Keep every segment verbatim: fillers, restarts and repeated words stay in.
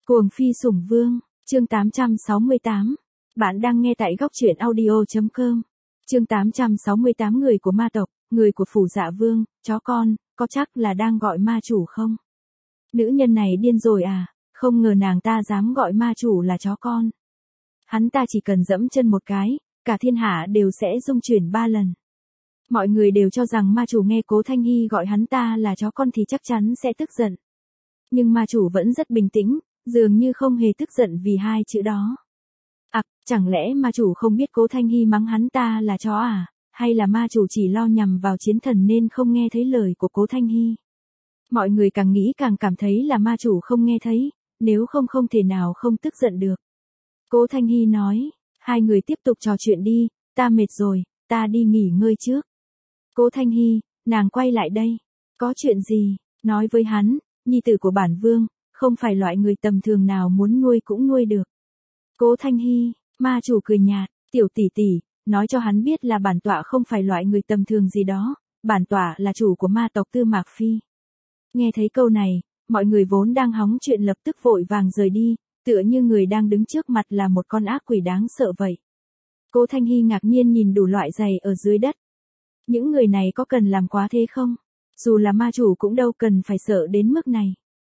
Cuồng phi sủng vương, chương tám trăm sáu mươi tám. Bạn đang nghe tại góc truyện audio chấm com. Chương tám trăm sáu mươi tám người của ma tộc, người của phủ dạ vương, chó con, có chắc là đang gọi ma chủ không? Nữ nhân này điên rồi à, không ngờ nàng ta dám gọi ma chủ là chó con. Hắn ta chỉ cần dẫm chân một cái, cả thiên hạ đều sẽ rung chuyển ba lần. Mọi người đều cho rằng ma chủ nghe Cố Thanh Hy gọi hắn ta là chó con thì chắc chắn sẽ tức giận. Nhưng ma chủ vẫn rất bình tĩnh, dường như không hề tức giận vì hai chữ đó. À, chẳng lẽ ma chủ không biết Cố Thanh Hy mắng hắn ta là chó à, hay là ma chủ chỉ lo nhằm vào chiến thần nên không nghe thấy lời của Cố Thanh Hy? Mọi người càng nghĩ càng cảm thấy là ma chủ không nghe thấy, nếu không không thể nào không tức giận được. Cố Thanh Hy nói, hai người tiếp tục trò chuyện đi, ta mệt rồi, ta đi nghỉ ngơi trước. Cố Thanh Hy, nàng quay lại đây. Có chuyện gì? Nói với hắn, nhi tử của bản vương, không phải loại người tầm thường nào muốn nuôi cũng nuôi được. Cố Thanh Hy, ma chủ cười nhạt, tiểu tỷ tỷ, nói cho hắn biết là bản tọa không phải loại người tầm thường gì đó, bản tọa là chủ của ma tộc Tư Mạc Phi. Nghe thấy câu này, mọi người vốn đang hóng chuyện lập tức vội vàng rời đi, tựa như người đang đứng trước mặt là một con ác quỷ đáng sợ vậy. Cố Thanh Hy ngạc nhiên nhìn đủ loại giày ở dưới đất. Những người này có cần làm quá thế không? Dù là ma chủ cũng đâu cần phải sợ đến mức này.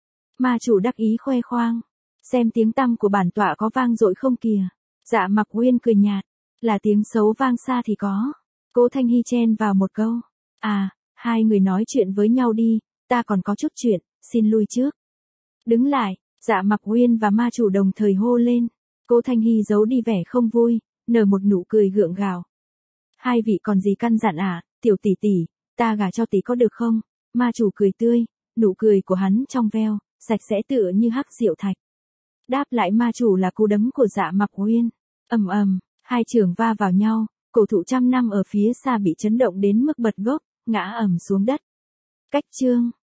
Ma chủ đắc ý khoe khoang. Xem tiếng tăm của bản tọa có vang dội không kìa. Dạ Mặc Uyên cười nhạt. Là tiếng xấu vang xa thì có. Cố Thanh Hy chen vào một câu. À, hai người nói chuyện với nhau đi, ta còn có chút chuyện, xin lui trước. Đứng lại, Dạ Mặc Uyên và ma chủ đồng thời hô lên. Cố Thanh Hy giấu đi vẻ không vui, nở một nụ cười gượng gạo. Hai vị còn gì căn dặn à, tiểu tỷ tỷ, ta gả cho tỷ có được không? Ma chủ cười tươi, nụ cười của hắn trong veo, sạch sẽ tựa như hắc diệu thạch. Đáp lại ma chủ là cú đấm của Dạ Mặc Uyên. Ầm ầm, hai trường va vào nhau, cổ thụ trăm năm ở phía xa bị chấn động đến mức bật gốc, ngã ầm xuống đất. Cách chương.